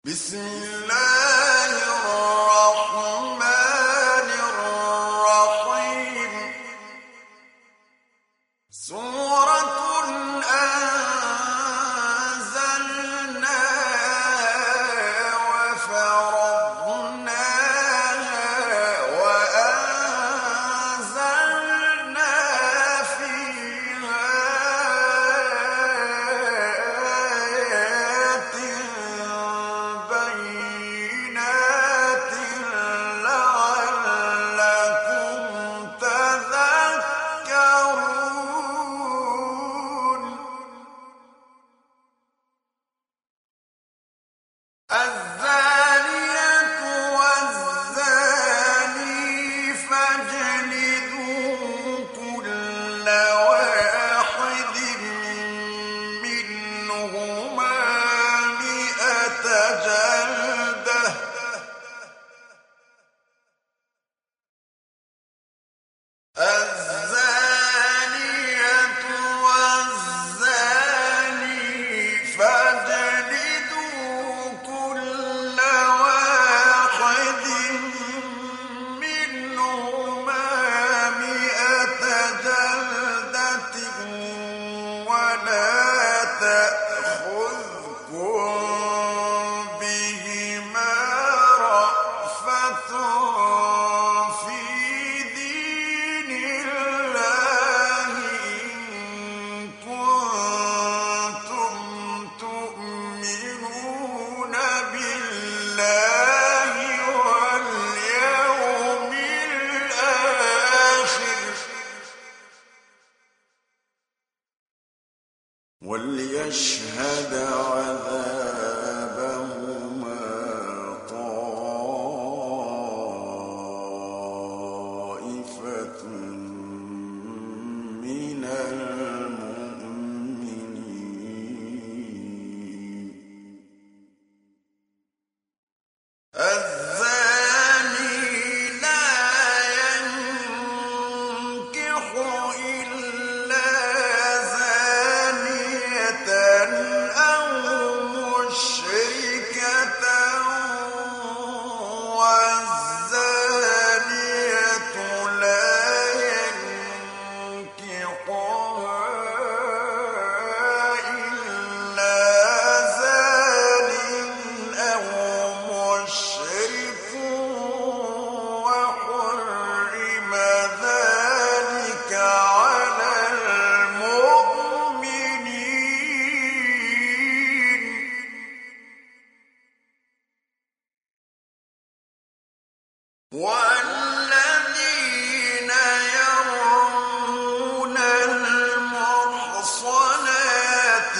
بسم الله الرحمن الرحيم سورة أنزلناها وفرضناها وأنزلنا فيها آيات بينات لعلكم تذكرون الزانية والزاني فاجلدوا كل واحد منهما 100 جلدة الزانية والزاني فاجلدوا كل واحد منهما 100 جلدة ولا تأخذكم بهما رأفة في دين الله إن كنتم تؤمنون بالله واليوم الآخر وليشهد عذابهما طائفة من المؤمنين الزاني لا ينكح إلا زانية أو مشركة والزانية لا ينكحها إلا زان أو مشرك وحرم ذلك على المؤمنين والذين يرمون المحصنات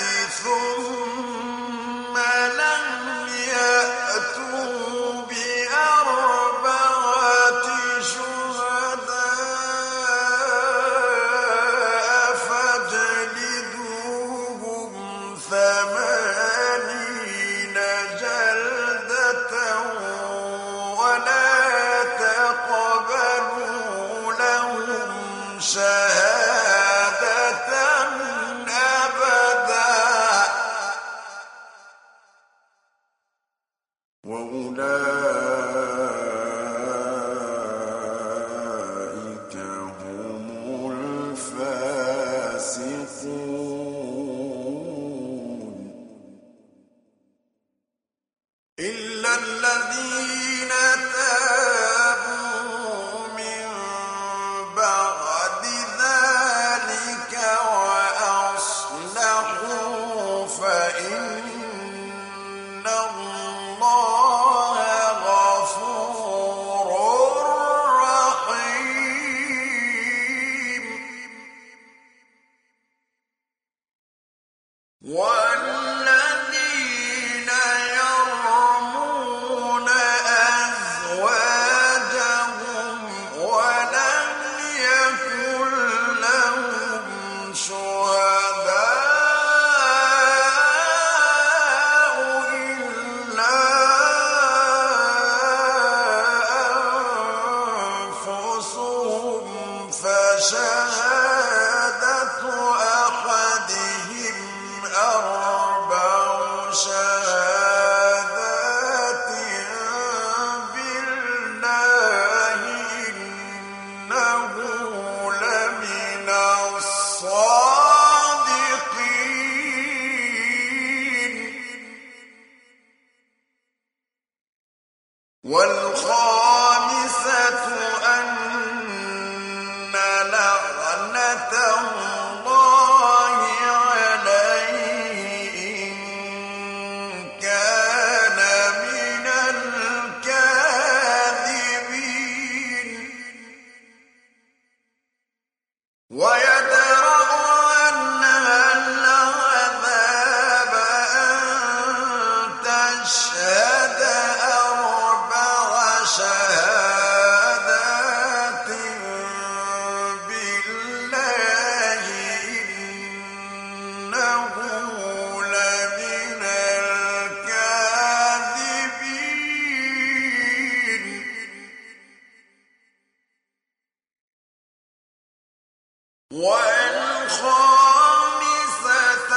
ثم لم يأتوا بأربعة شهداء فاجلدوهم 80 جلدة ولا تقبلوا لهم شهادة أبدا وأولئك هم الفاسقون إلا الذين تابوا من بعد ذلك وأصلحوا فإن الله غفور رحيم والذين يرمون أزواجهم ولم يكن لهم شهداء إلا أنفسهم فشهادة أحدهم 4 شهادات والخامسة أن لعنة الله عليه إن كان من الكاذبين ويدرأ عنها العذاب أن تشهد أربع شهادات بالله إنه لمن الكاذبين والخامسة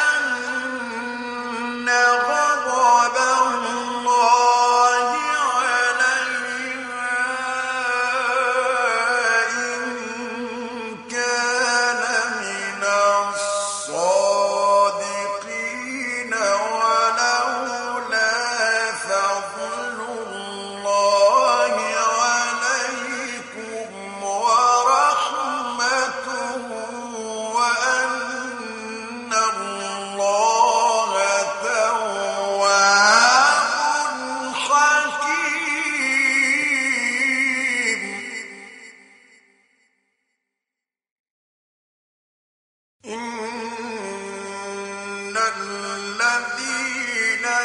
أن غضب الله عليها إن كان من الصادقين ولولا فضل الله عليكم ورحمته وأن الله تواب حكيم إن الذين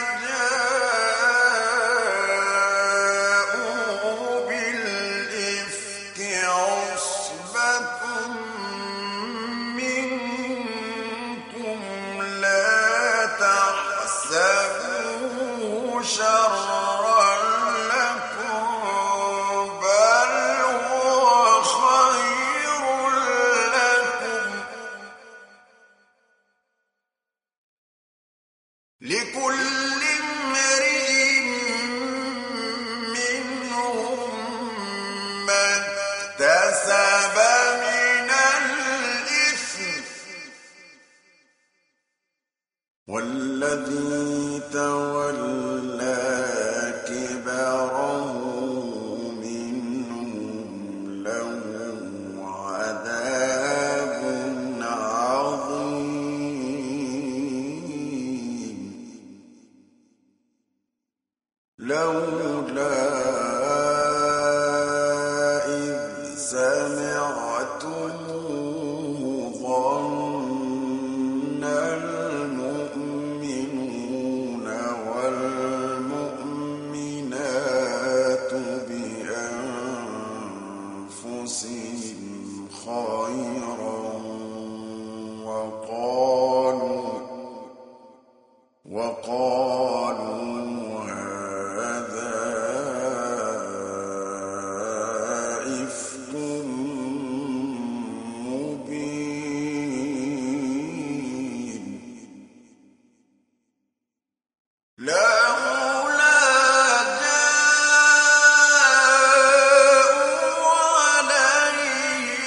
جاءوا بالإفك عصبة منكم لا تحسبوه شرا لكم بل هو خير لكم لكل امرئ منهم ما اكتسب من الإثم والذي تولى كبره منهم له عذاب عظيم لولا إذ سمعتموه ظن المؤمنون والمؤمنات بأنفسهم خيرا وقالوا هذا إفك مبين لولا جاءوا عليه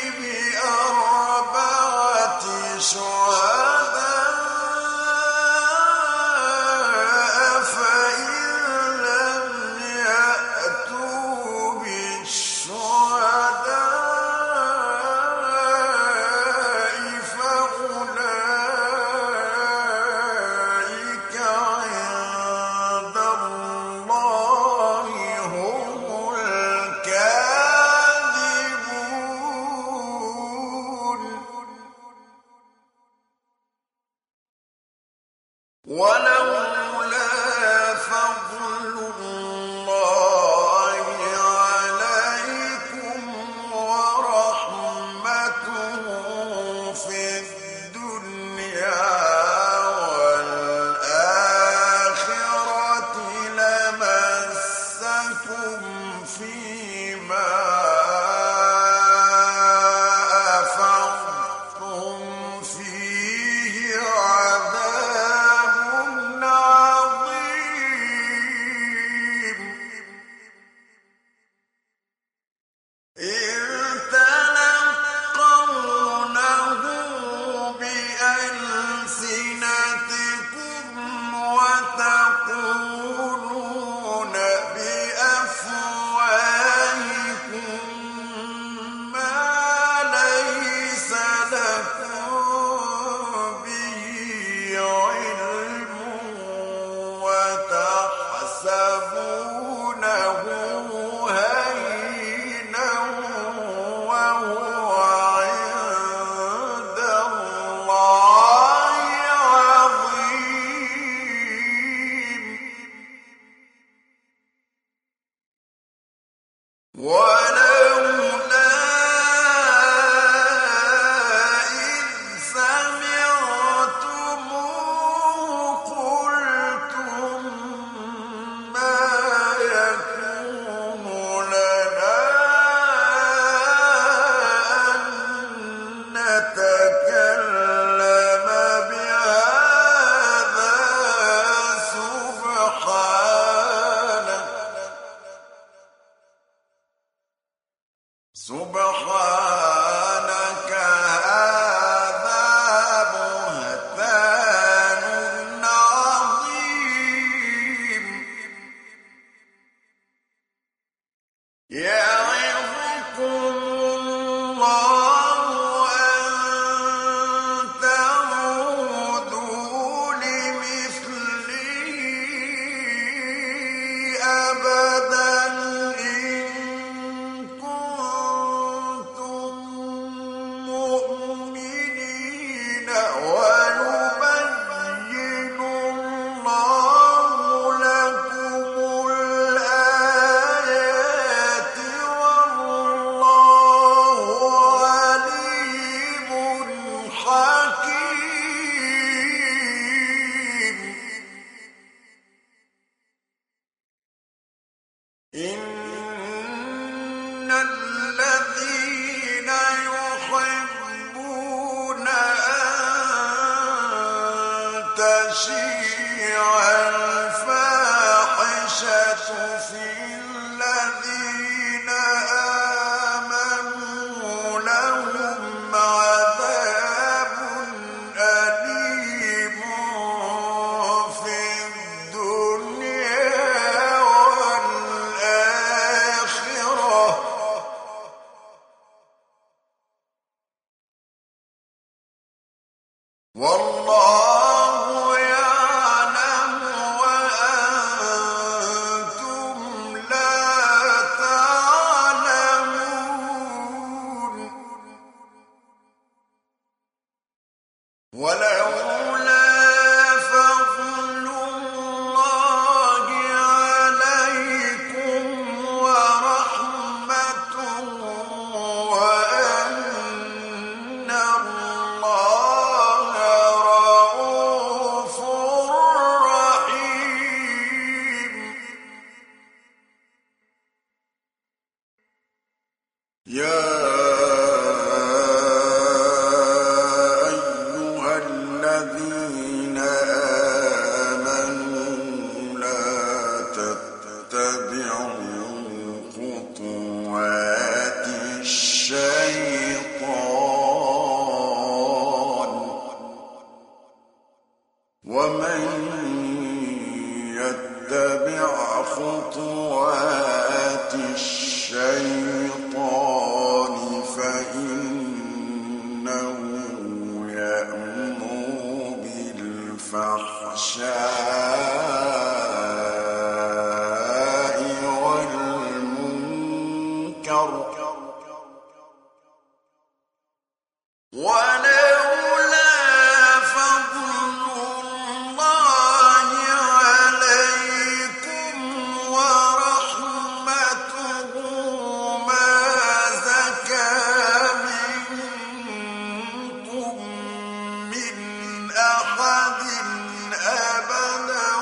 بأربعة شهداء فإن لم يأتوا بالشهداء فأولئك عند الله هم الكاذبون ولولا فضل الله عليكم ورحمته في الدنيا والآخرة لمسكم فيما أفضتم فيه عذاب عظيم تشيع الفاحشة في الذين آمنوا لهم عذاب أليم في الدنيا والآخرة والله يعلم وأنتم لا تعلمون ولولا فضل الله عليكم ورحمته وأن الله رءوف رحيم يا أيها الذين آمنوا لا تتبعوا خطوات الشيطان ومن يتبع خطوات الشيطان فإنه يأمر بالفحشاء والمنكر ولولا فضل الله عليكم ورحمته ما زكى منكم من أحد أبدا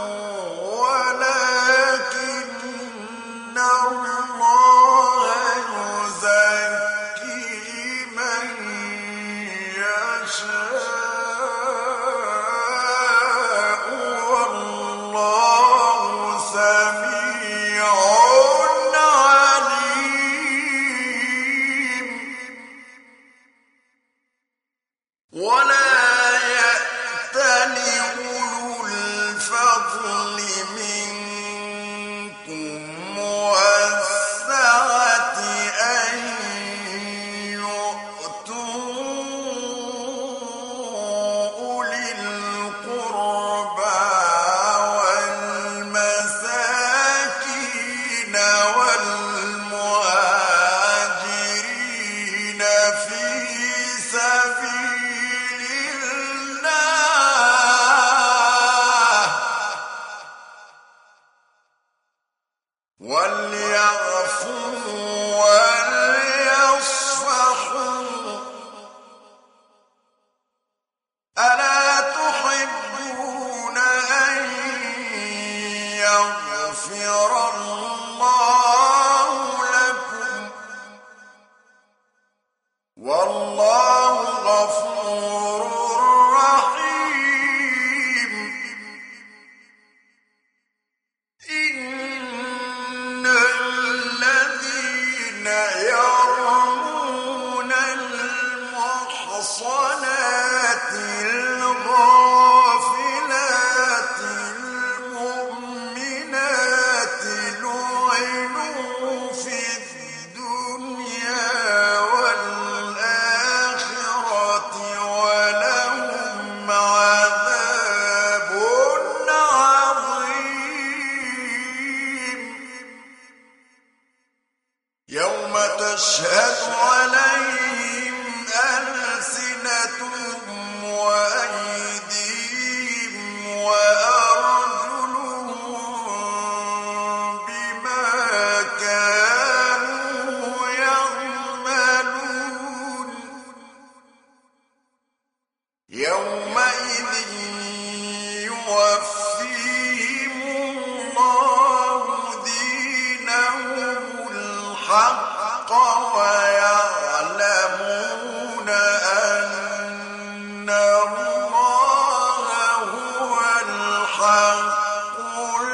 ولكن الله يزكي من يشاء والله سميع عليم ولا يأتل أولو الفضل منكم والسعة أن يؤتوا أولي القربى والمساكين والمهاجرين في سبيل الله وليعفوا وليصفحوا ألا تحبون أن يغفر الله لكم والله غفور رحيم إن الذين يرمون المحصنات الغافلات المؤمنات الحق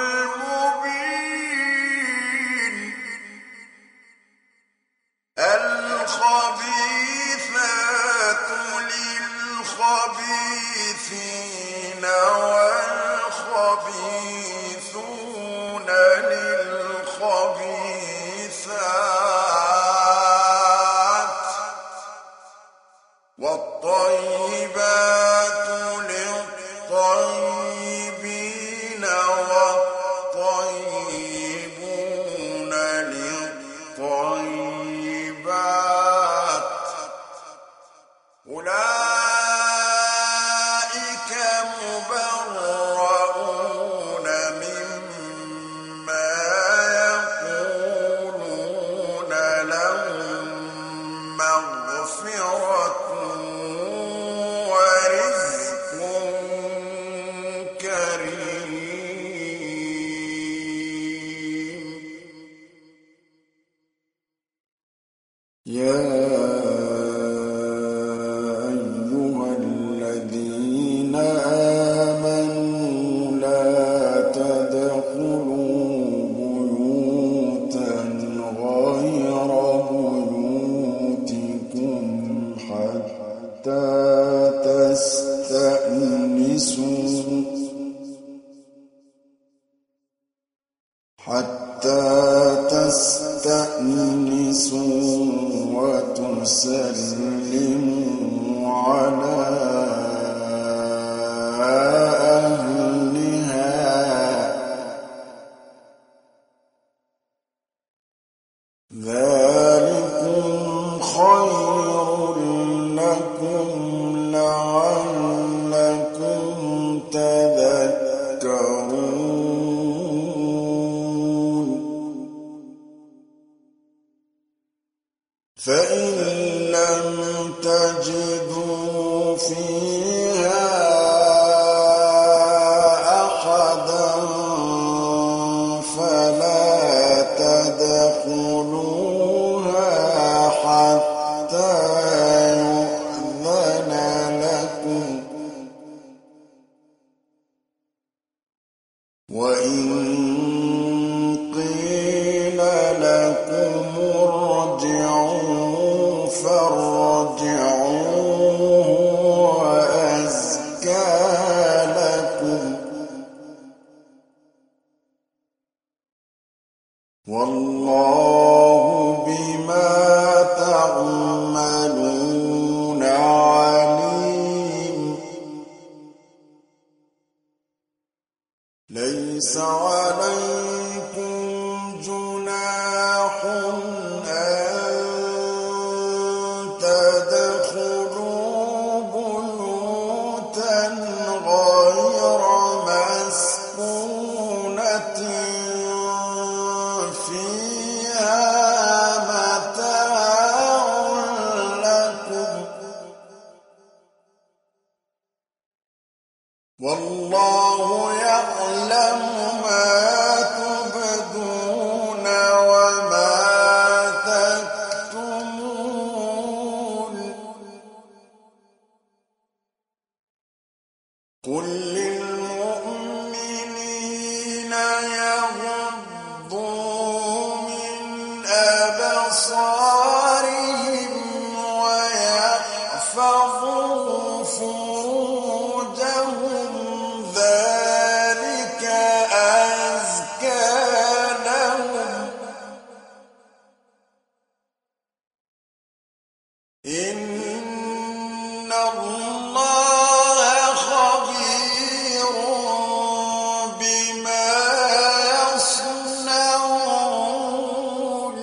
المبين الخبيثات للخبيثين والخبيثون للخبيثات والطيبات للطيبين والطيبون للطيبات أولئك مبرؤون مما يقولون لهم مغفرة ورزق كريم يا أيها الذين آمنوا لا تدخلوا بيوتا غير بيوتكم حتى تستأنسوا وتسلموا على أهلها ذلكم خير لكم لعلكم تذكرون فإن لم تجدوا فيها أحدا فلا تدخلوها حتى يؤذن لكم وإن قيل لكم ارجعوا فارجعوا هو أزكى لكم والله بما تعملون عليم ليس عليكم جناح أن تدخلوا بيوتا غير مسكونة فيها متاع لكم والله يعلم ما تبدون وما تكتمون قل للمؤمنين يغضوا من أبصارهم ويحفظوا فروجهم ذلك أزكى لهم إن الله خبير بما يصنعون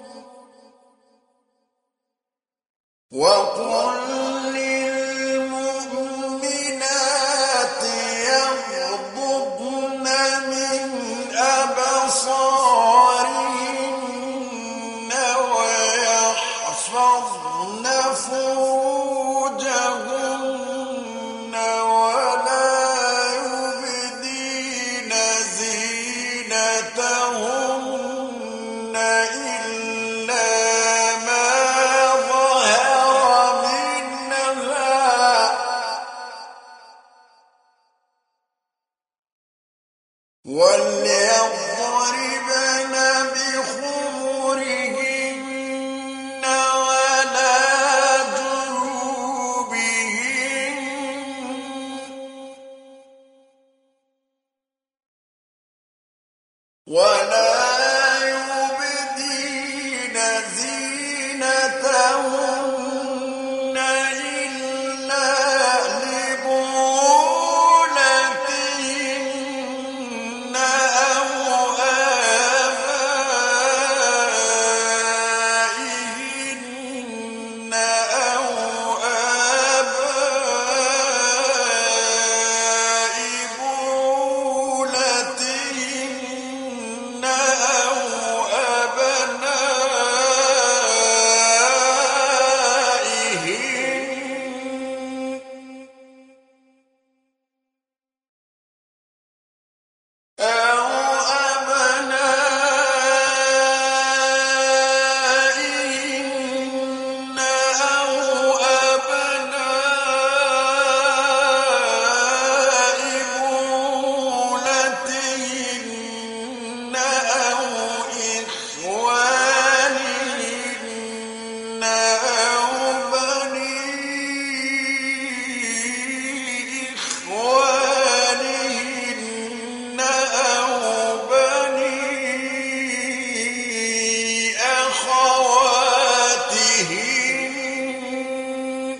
وقل للمؤمنات يغضضن من أبصارهن ويحفظن فروجهن ولا يبدين زينتهن إلا ما ظهر منها وَلْيَضْرِبْنَ بِخُمُرِهِنَّ عَلَى جُيُوبِهِنَّ وَلَا يُبْدِينَ زِينَتَهُنَّ إِلَّا لِبُعُولَتِهِنَّ أَوْ آبَائِهِنَّ أَوْ آبَاءِ بُعُولَتِهِنَّ أَوْ أَبْنَائِهِنَّ أَوْ أَبْنَاءِ بُعُولَتِهِنَّ أَوْ إِخْوَانِهِنَّ أَوْ بَنِي إِخْوَانِهِنَّ أَوْ بَنِي أَخَوَاتِهِنَّ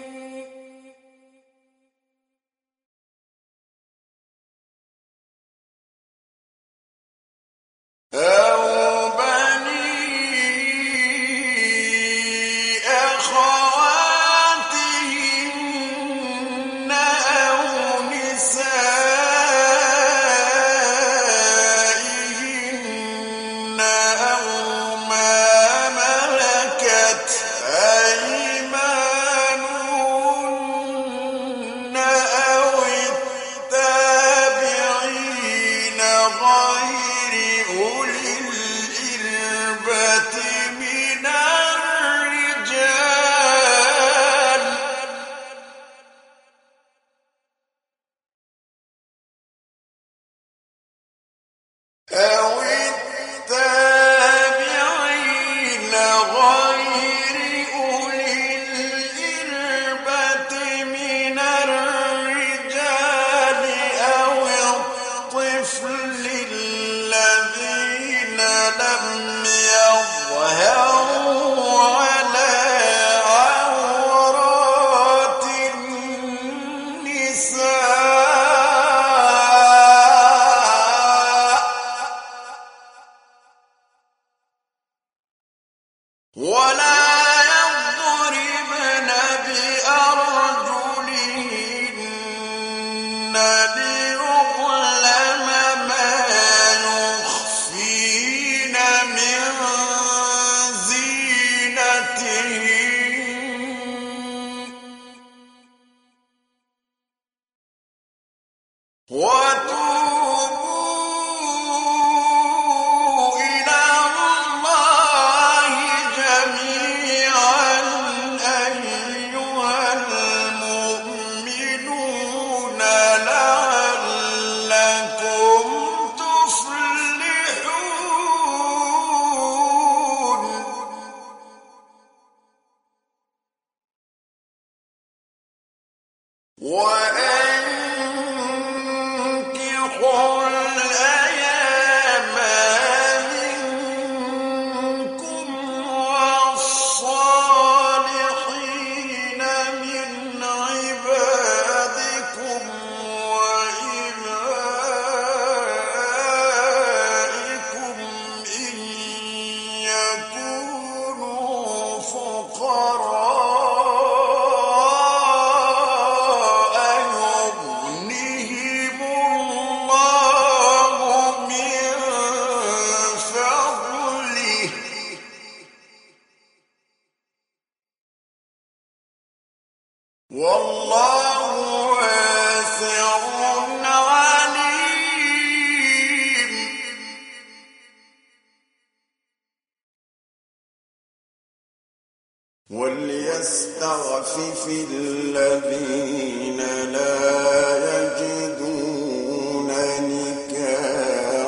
أَوْ بَنِي أَخَوَاتِهِنَّ أَوْ نِسَائِهِنَّ أَوْ مَا مَلَكَتْ أَيْمَانُهُنَّ أَوِ التَّابِعِينَ غَيْرِ أُولِي الْإِرْبَةِ مِنَ الرِّجَالِ أَوِ التَّابِعِينَ غَيْرِ أُولِي الْإِرْبَةِ مِنَ الرِّجَالِ أَوِ الطِّفْلِ الَّذِينَ لَمْ يَظْهَرُوا عَلَىٰ عَوْرَاتِ النِّسَاءِ وَلَا يَضْرِبْنَ بِأَرْجُلِهِنَّ لِيُعْلَمَ مَا يُخْفِينَ مِن زِينَتِهِنَّ وَتُوبُوا إِلَى اللَّهِ جَمِيعًا أَيُّهَا الْمُؤْمِنُونَ لَعَلَّكُمْ تُفْلِحُونَ وَأَنكِحُوا الْأَيَامَ مِنكُمْ وَالصَّالِحِينَ مِنْ عِبَادِكُمْ وَإِمَائِكُمْ إِن يَكُونُوا فُقَرَاءَ يُغْنِهِمُ اللَّهُ مِن فَضْلِهِ ۗ وَاللَّهُ وَاسِعٌ عَلِيمٌ وَلْيَسْتَعْفِفِ الَّذِينَ لَا يَجِدُونَ نِكَاحًا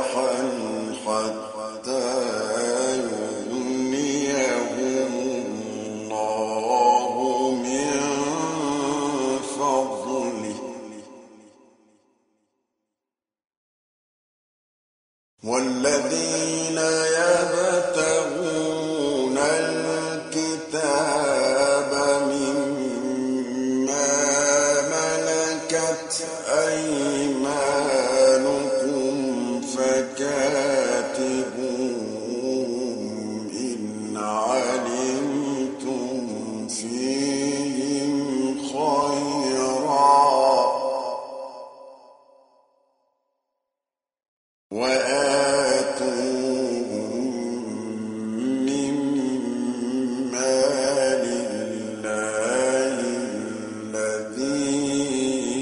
والذين يبتغون الكتاب مما ملكت أيمانكم فكاتبوهم إن علمتم فيهم خيرا وآتوهم مما لله الذي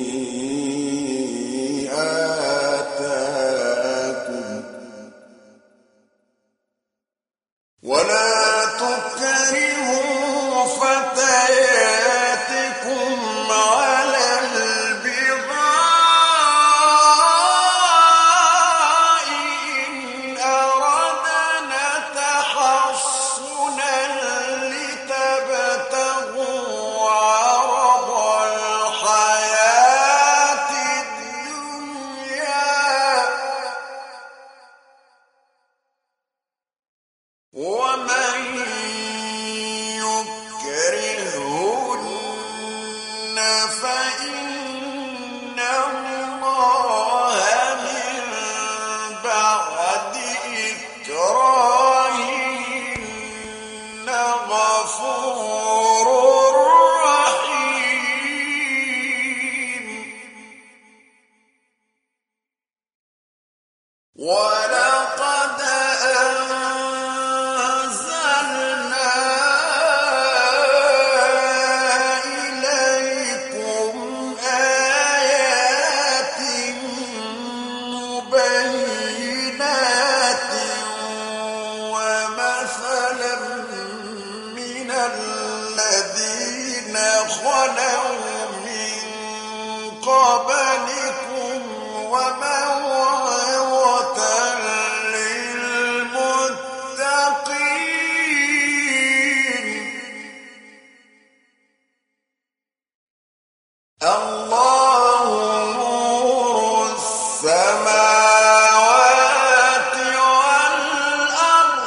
آتاكم ولا تكرهوا فتياتكم على البغاء إن أردنا تحصنا لتبتغوا عرض الحياة الدنيا ومن يكرهن فإن الله من بعد إكراههن غفور رحيم ولقد أنزلنا إليكم آيات مبينات ومثلا من الذين خلوا من قبلكم وموعظة للمتقين الله نور السماوات والأرض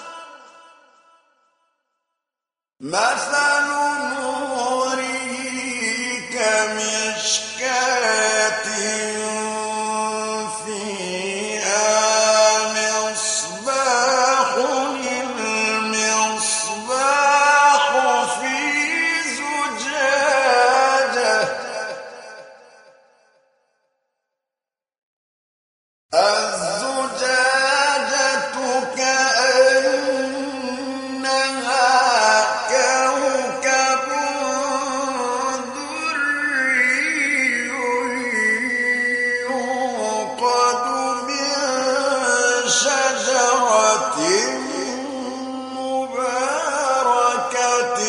مثل نوره كمشكاة فيها مصباح المصباح في زجاجة الزجاجة كأنها كوكب دري يوقد من شجرة مباركة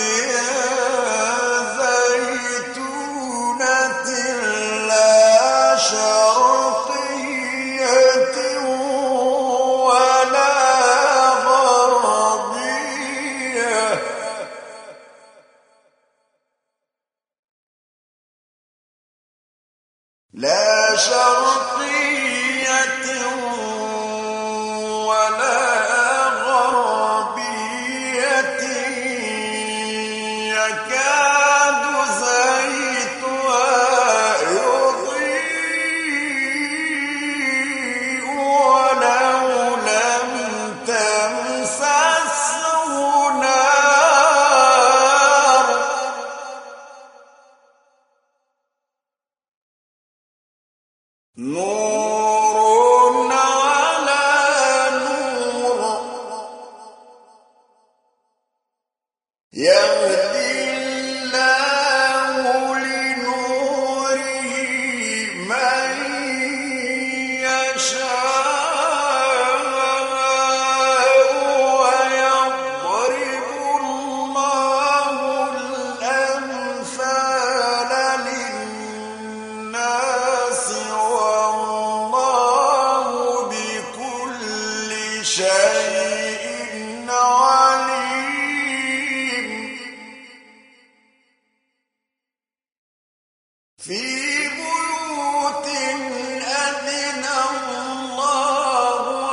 زيتونة لا شرقية ولا غربية لا شرقية ولا غربية يكاد زيتها يضيء ولو لم تمسسه نار نور على نور يهدي الله لنوره من يشاء ويضرب الله الأمثال للناس والله بكل شيء عليم في بيوت أذن الله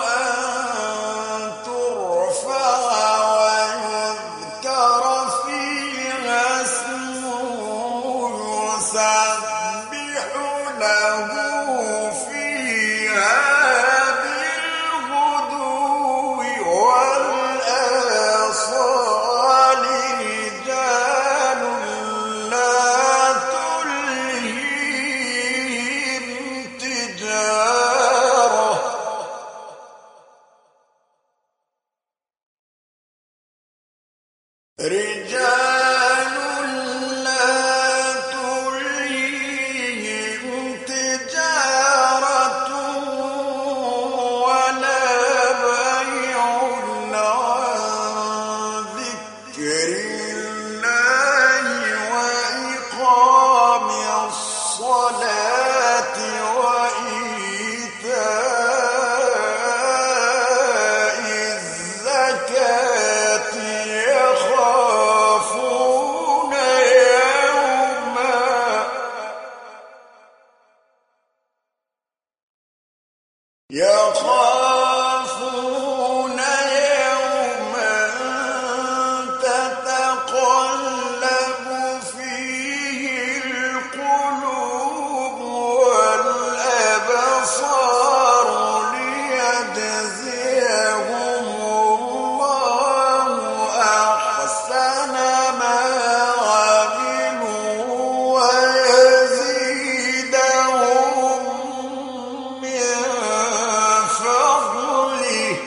رجال لا تلهيهم تجارة ولا بيع عن ذكر الله وإقام الصلاة وإيتاء الزكاة يخافون يوما تتقلب فيه القلوب والأبصار ليجزيهم الله أحسن ما عملوا ويزيدهم من فضله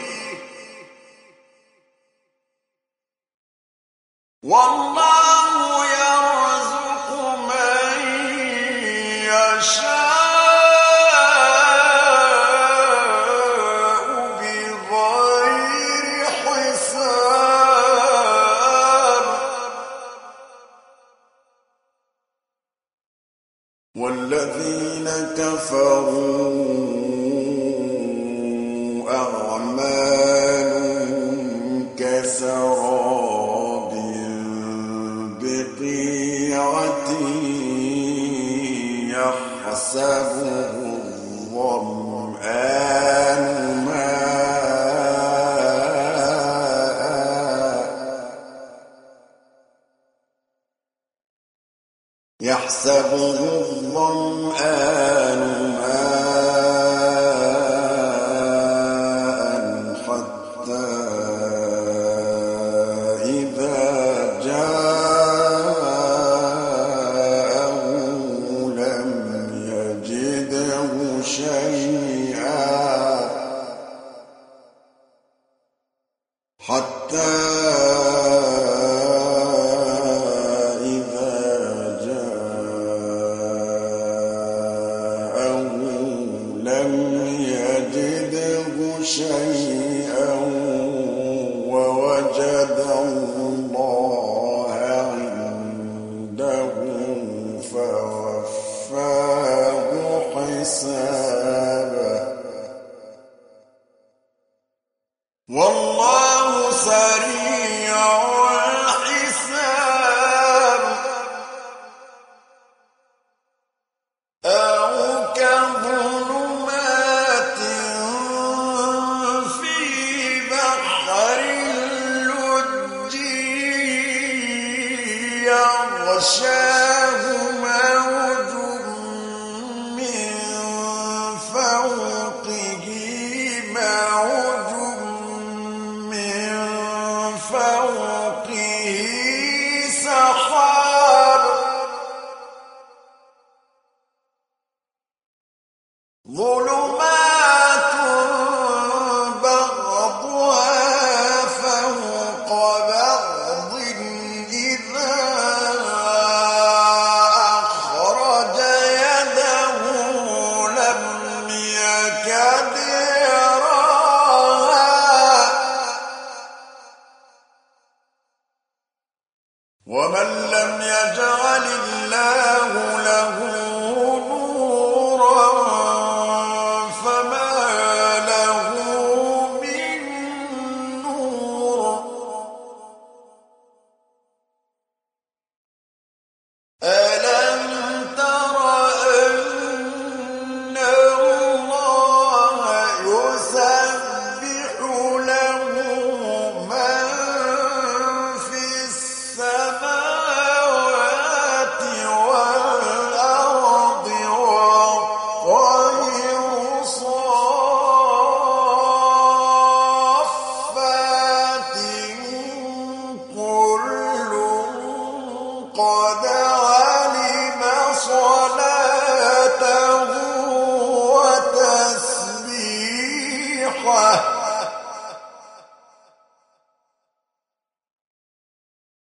والله يرزق من يشاء بغير حساب والذين كفروا أعمالهم كسراب بقيعة يحسبه الظمآن ماء حتى إذا جاءه لم يجده شيئا حتى شيئا ووجد الله عنده فوفاه حسابه والله سريع الحساب أو كظلمات يغشاه موج من فوقه موج من فوقه سحاب ظلمات بعضها فوق بعض إذا أخرج يده لم يكد يراها ومن لم يجعل الله له نورا فما له من نور ألم تر أن الله يسبح له من في السماوات والأرض والطير صافات كل قد علم صلاته وتسبيحه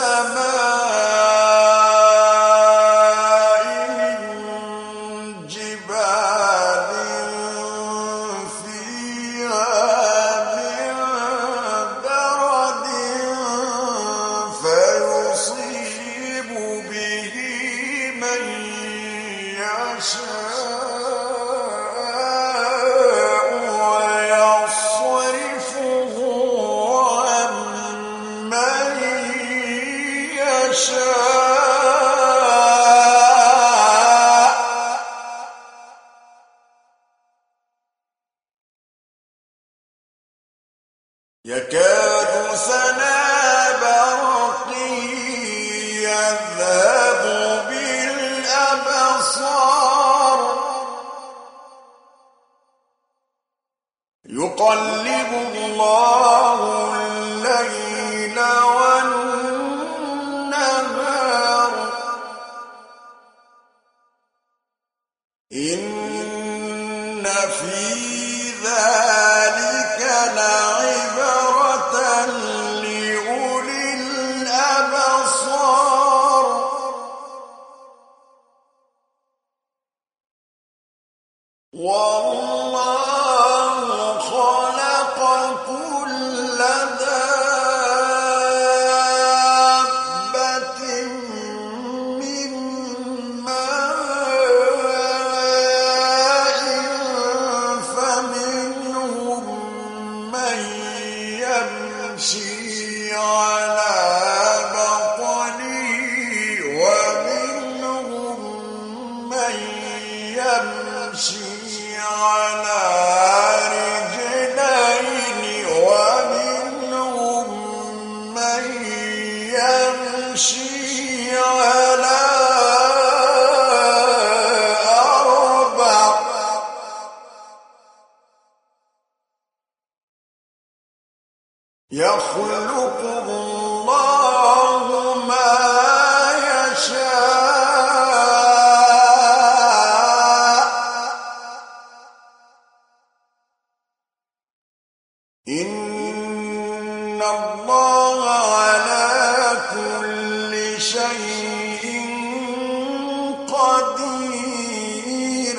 السَّمَاءِ مِن جِبَالٍ فِيهَا مِن بَرَدٍ فَيُصِيبُ بِهِ مَن يَشَاءُ وَيَصْرِفُهُ عَن مَّن يَشَاءُ يَكَادُ سَنَا بَرْقِهِ يَذْهَبُ بِالْأَبْصَارِ يُقَلِّبُ اللَّهُ اللَّيْلَ وَالنَّهَارَ إِنَّ فِي ذَلِكَ لَعِبْرَةً لِّأُولِي الْأَبْصَارِ وَاللَّهُ خَلَقَ كُلَّ دَابَّةٍ مِّن مَّاءٍ فَمِنْهُم مَّن يَمْشِي عَلَىٰ بَطْنِهِ وَمِنْهُم مَّن يَمْشِي عَلَىٰ رِجْلَيْنِ وَمِنْهُم مَّن يَمْشِي عَلَىٰ أَرْبَعٍ ۚ يَخْلُقُ اللَّهُ مَا يَشَاءُ إِنَّ اللَّهَ عَلَىٰ كُلِّ شَيْءٍ قَدِيرٌ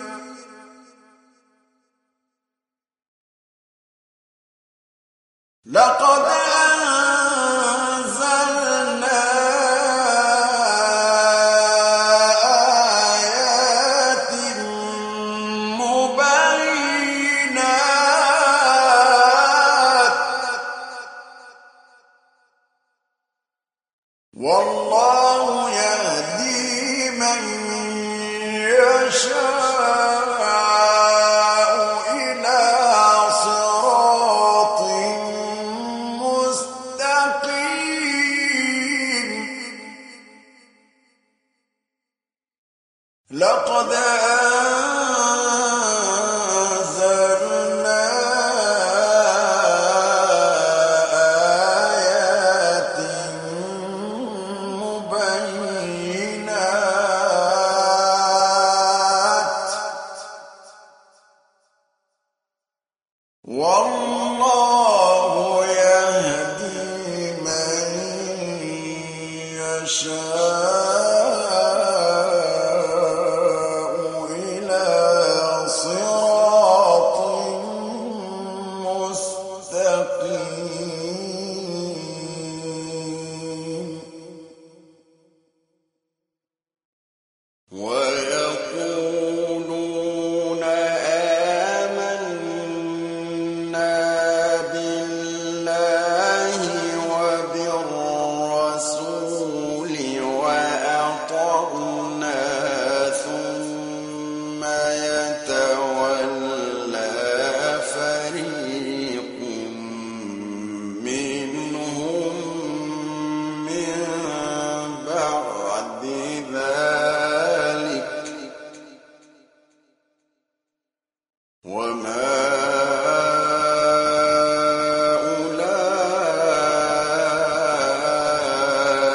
لَقَدْ أَنزَلْنَا آيَاتٍ مُبَيِّنَاتٍ وَاللَّهُ يَهْدِي مَن يَشَاءُ إِلَىٰ صِرَاطٍ مُّسْتَقِيمٍ لَقَدْ أَنزَلْنَا آيَاتٍ مُبَيِّنَاتٍ وَاللَّهُ يَهْدِي مَن يَشَاءُ إِلَىٰ صِرَاطٍ مُّسْتَقِيمٍ وَيَقُولُونَ آمَنَّا بِاللَّهِ وَبِالرَّسُولِ وَأَطَعْنَا ثُمَّ يَتَوَلَّىٰ فَرِيقٌ مِّنْهُم مِّن بَعْدِ ذَٰلِكَ وَمَا أُولَٰئِكَ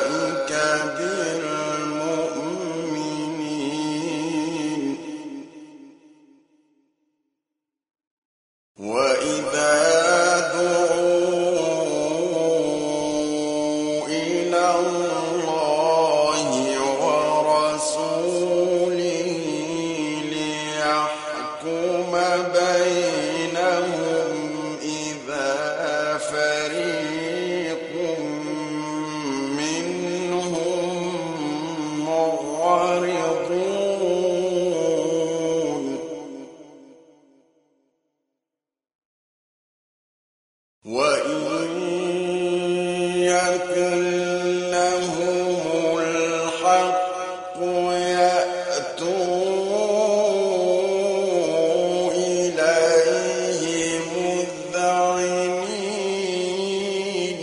الله ورسوله ليحكم بينهم إذا فريق منهم معرضون وإن يكن لهم الحق يأتوا إليه مذعنين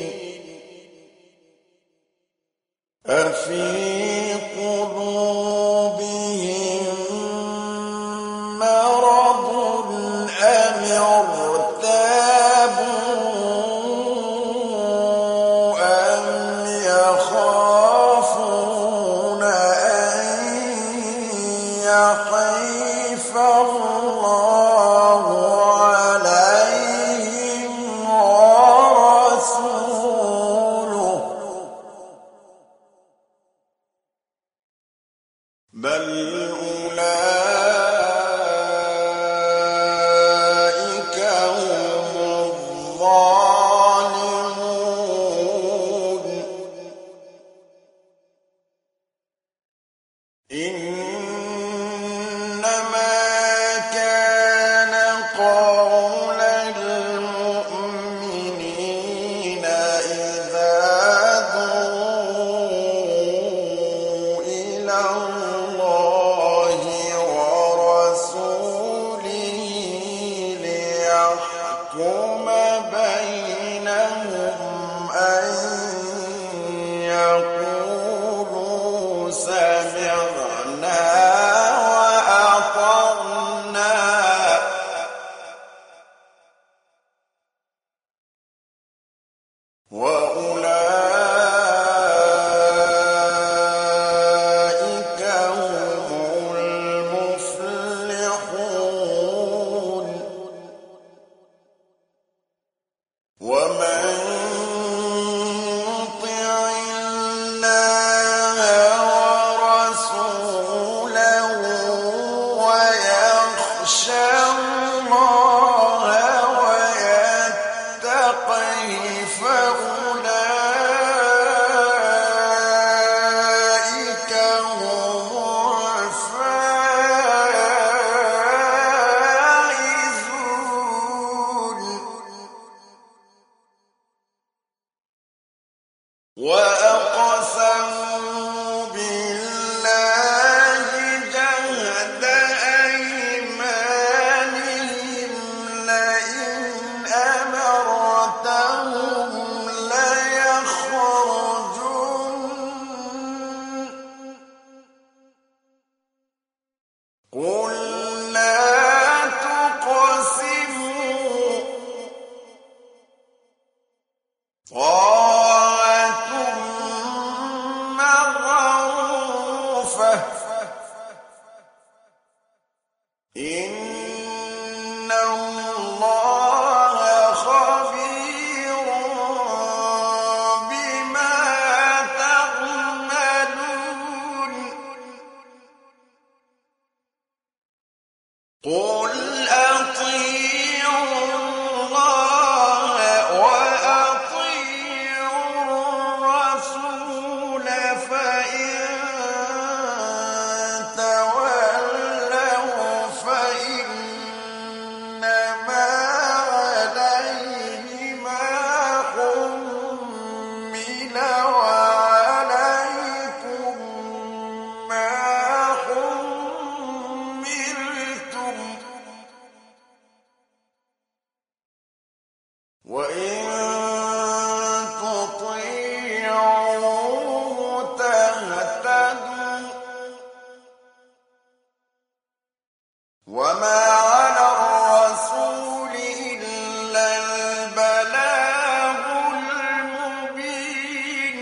أفي قلوبهم مرض أم ارتابوا أم يخافون أن يحيف الله عليهم ورسوله بل أولئك هم الظالمون إنما كان قول المؤمنين إذا دعوا إلى الله ورسوله ليحكم بينهم أن يقولوا سمعنا وأطعنا وأولئك هم المفلحون ومن يطع الله ورسوله ويخشى الله ويتقه فأولئك هم الفائزون وأقسموا بالله جهد أيمانهم لئن أمرتهم ليخرجن قل لا تقسموا طاعة معروفة إن الله خبير بما تعملون قل أطيعوا الله وأطيعوا الرسول فإن تولوا فإنما عليه ما حمل وعليكم ما حملتم وإن تطيعوا تهتدوا وما على الرسول إلا البلاغ المبين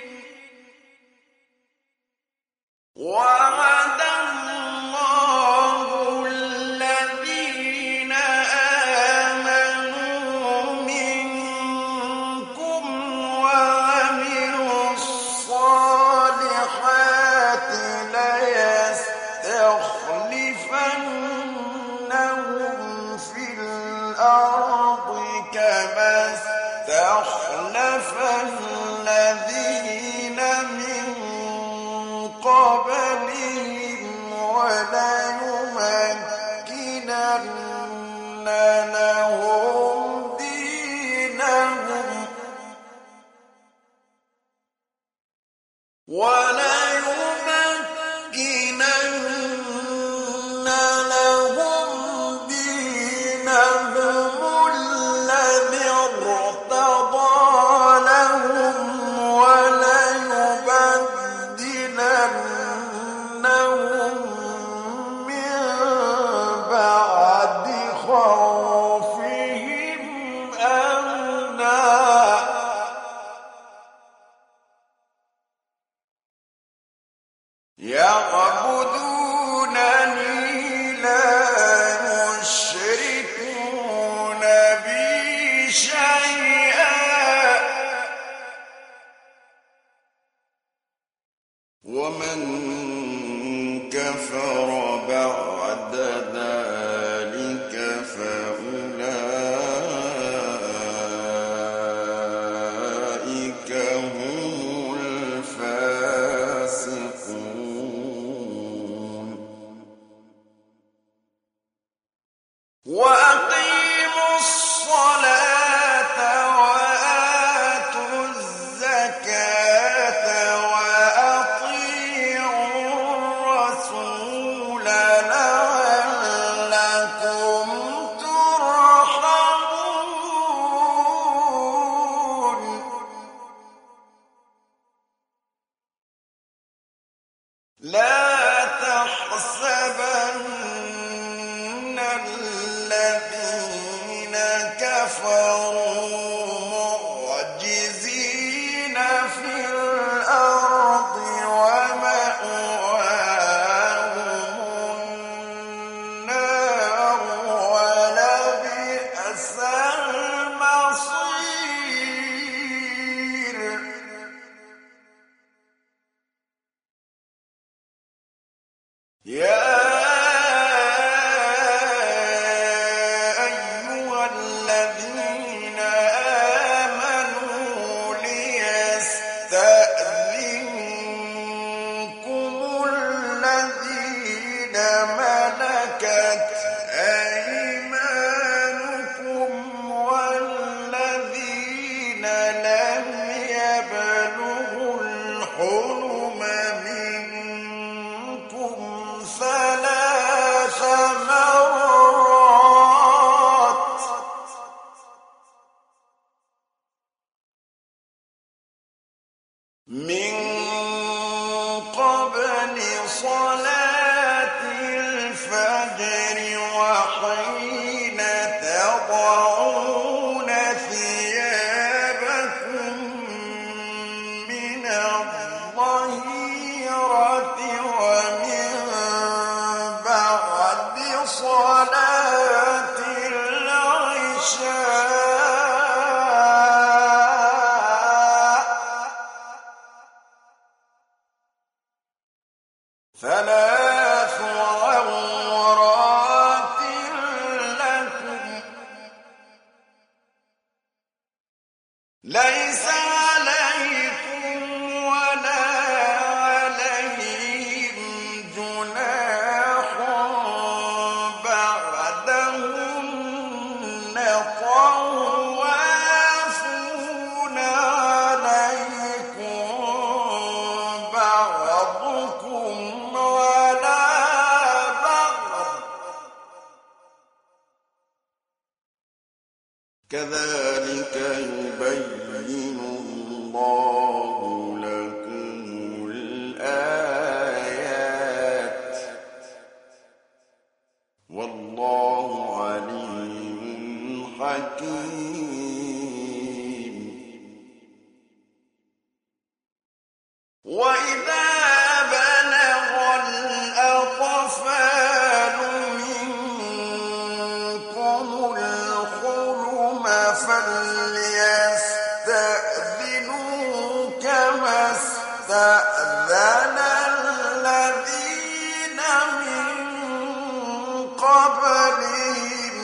وعد الله الذين آمنوا منكم وعملوا قبلهم وليمكنن لهم دينهم الذي ارتضى لهم وليبدلنهم من بعد خوفهم أمنا يعبدونني لا يشركون بي شيئا ومن كفر بعد ذلك فأولئك هم الفاسقون وأقيموا الصلاة وآتوا الزكاة وأطيعوا الرسول لعلكم ترحمون لا تحسبن الذين كفروا معجزين في الأرض ومأواهم النار ولبئس المصير يا أيها الذين آمنوا ليستأذنكم الذين ملكت أيمانكم والذين لم يبلغوا الحلم منكم ثلاث مرات من قبل صلاة الفجر وحين تضعون ثيابكم من الظهيرة ومن بعد صلاة العشاء ثلاث عورات لكم ليس عليكم ولا عليهم جناح بعدهن طوافون عليكم بعضكم على بعض كذلك يبين الله لكم الآيات والله عليم حكيم وإذا بلغ الأطفال منكم الحلم فليستأذنوا كما استأذن الذين من قبلهم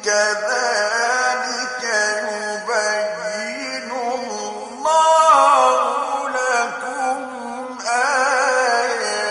كذلك يبين الله لكم آياته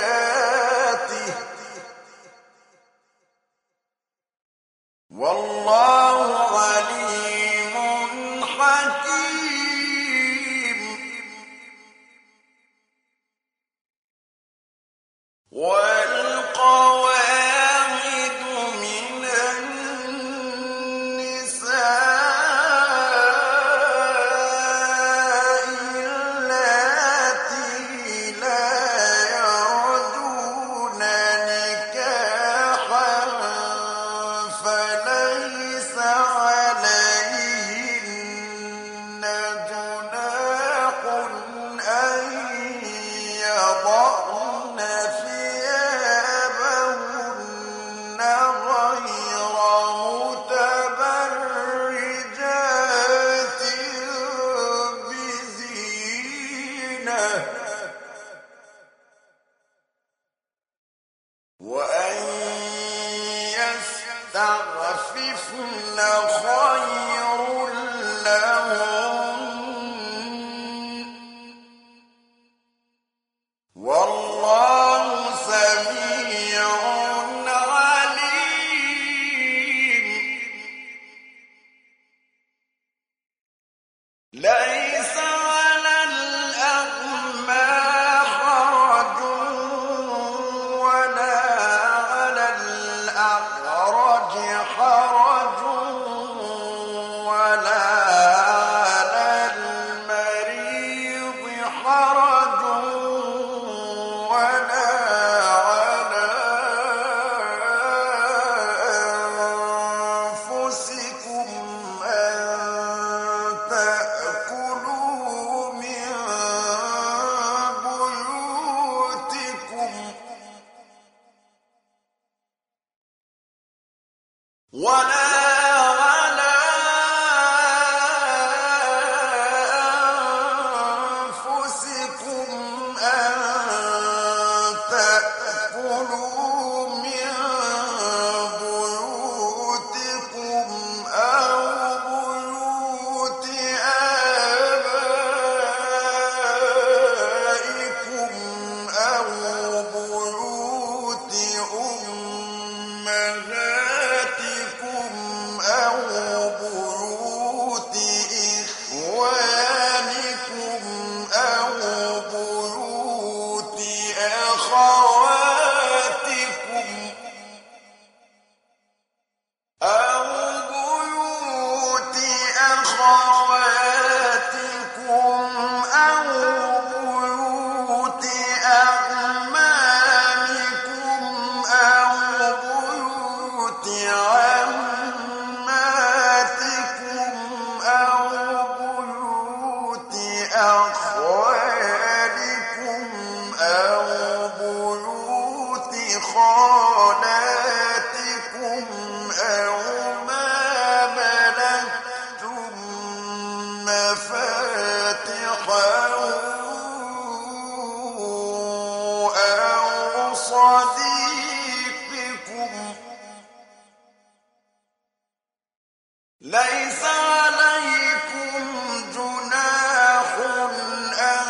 يستعففن خير لهن والله سميع عليم ليس على الأعمى حرج ولا على الأعرج حرج ولا على المريض حرج ولا على أنفسكم أن تأكلوا من بيوتكم ولا على أنفسكم أن تأكلوا من بيوتكم أو بيوت آبائكم أو بيوت أمهاتكم أو بيوت إخوانكم أو بيوت أخواتكم أو بيوت أخواتكم أو بيوت أعمامكم أو بيوت عماتكم أو بيوت أخوالكم أو بيوت خالاتكم أو ما ملكتم مفاتحه أو صديقكم ليس عليكم جناح أن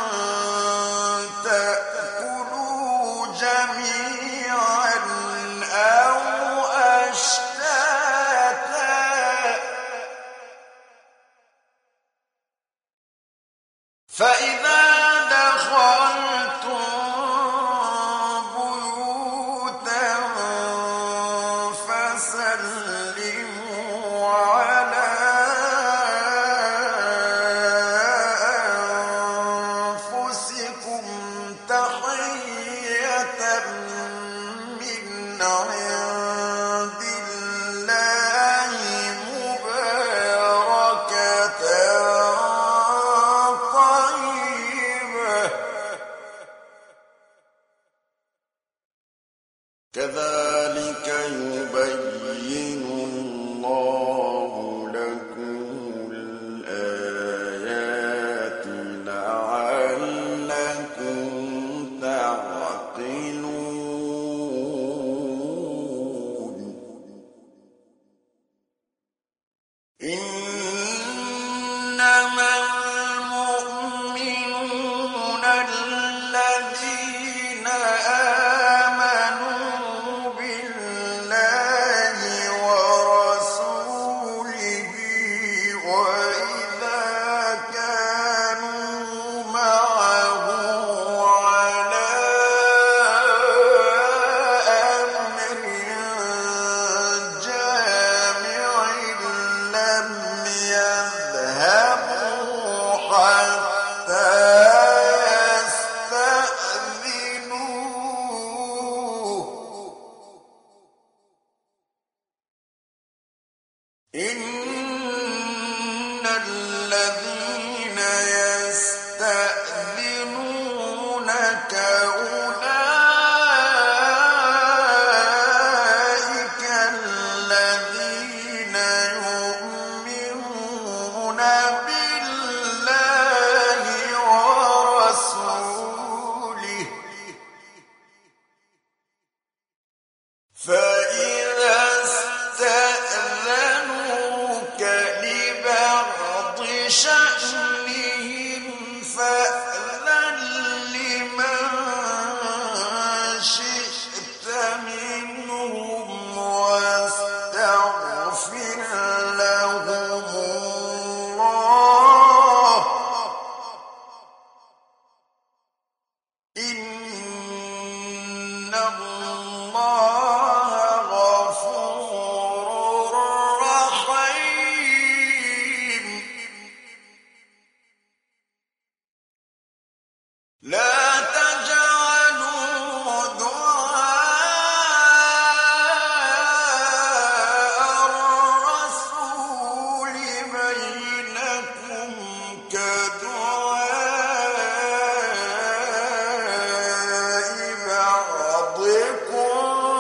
تأكلوا جميعا أو أشتاتا فإذا دخلتم بيوتا فسلموا على أنفسكم تحية من عند الله مباركة طيبة كذلك يبين الله لكم الآيات لعلكم تعقلون إنما المؤمنون الذين آمنوا بالله ورسوله وإذا كانوا معه على أمر جامع لم يذهبوا حتى يستأذنوه إن الذين يستأذنونك أولئك الذين يؤمنون بالله ورسوله فإذا إن الله غفور رحيم لا تجعلوا دعاء الرسول بينكم كدعاء بعضكم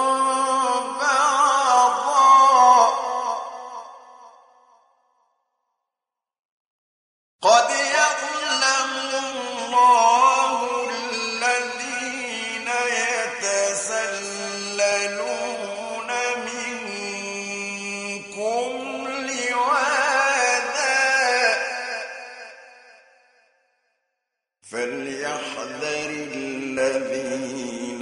بعضا قد يعلم الله الذين يتسللون منكم لواذا فليحذر الذين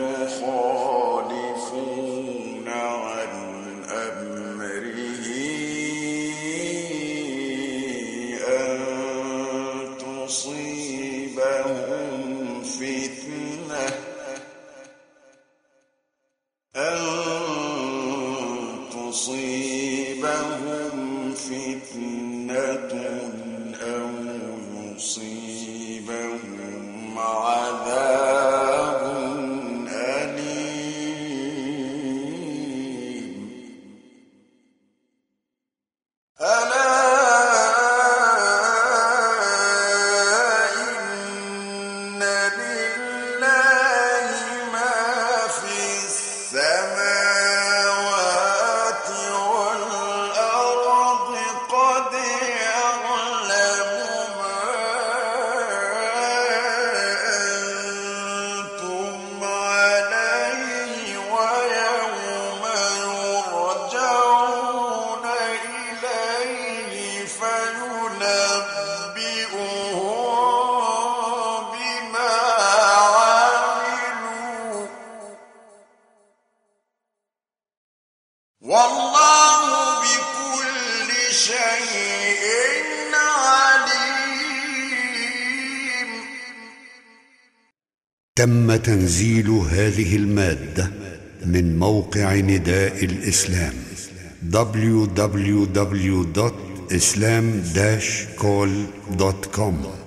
يخالفون عن أمره أن تصيبهم فتنة أو يصيبهم عذاب أليم ألا إن لله ما في السماوات والأرض قد يعلم ما أنتم عليه ويوم يرجعون إليه فينبئهم بما عملوا والله بكل شيء عليم. تم تنزيل هذه المادة من موقع نداء الإسلام www.islam-call.com